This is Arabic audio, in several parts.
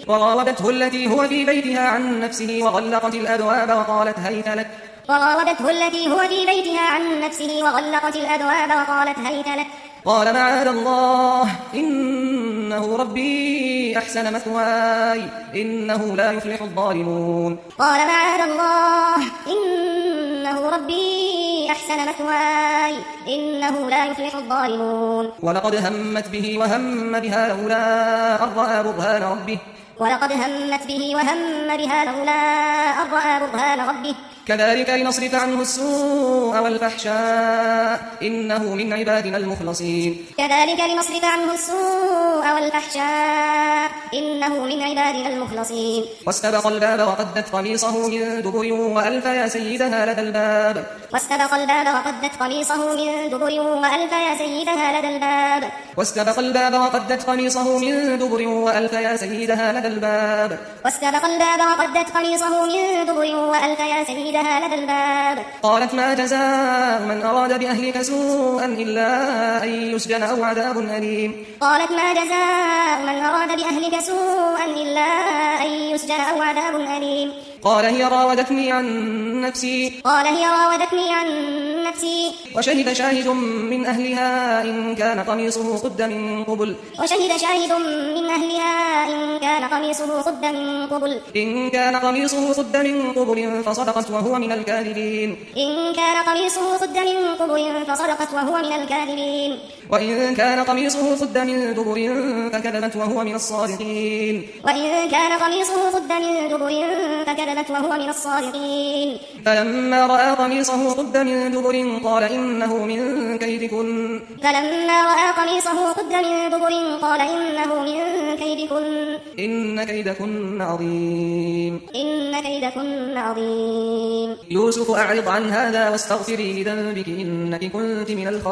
وراودته التي هو في بيتها عن نفسه وغلقت الأبواب وقالت هيت لك قال معاذ الله إنه ربي أحسن مثواي إنه لا يفلح الظالمون ولقد همت به وهم بها لولا أن رأى برهان ربه كذلك لنصرف عنه السوء والفحشاء إنه من عبادنا المخلصين واستبق الباب وقدت قميصه من دبر وألف يا سيدها لدى الباب قالت ما جزاء من أراد بأهلك سوءا إلا أن يسجن أو عذاب أليم قال هي راودتني عن نفسي وشهد شاهد من أهلها إن كان قميصه قد من قبل فصدقت وهو من الكاذبين وإن كان قميصه قد من دبر فكذبت وهو من الصادقين فلما رأى قميصه قد من دبر قال إنه من كيدكن إن كيدكن عظيم يوسف أعرض عن هذا واستغفري لذنبك إنك كنت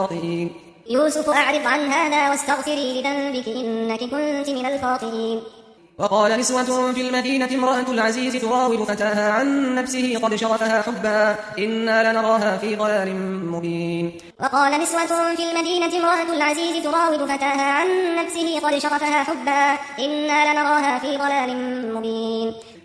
من الخاطئين وقال نسوة في المدينة امرأة العزيز تراود فتاها عن نفسه قد شغفها حبا إنا لنراها في ضلال مبين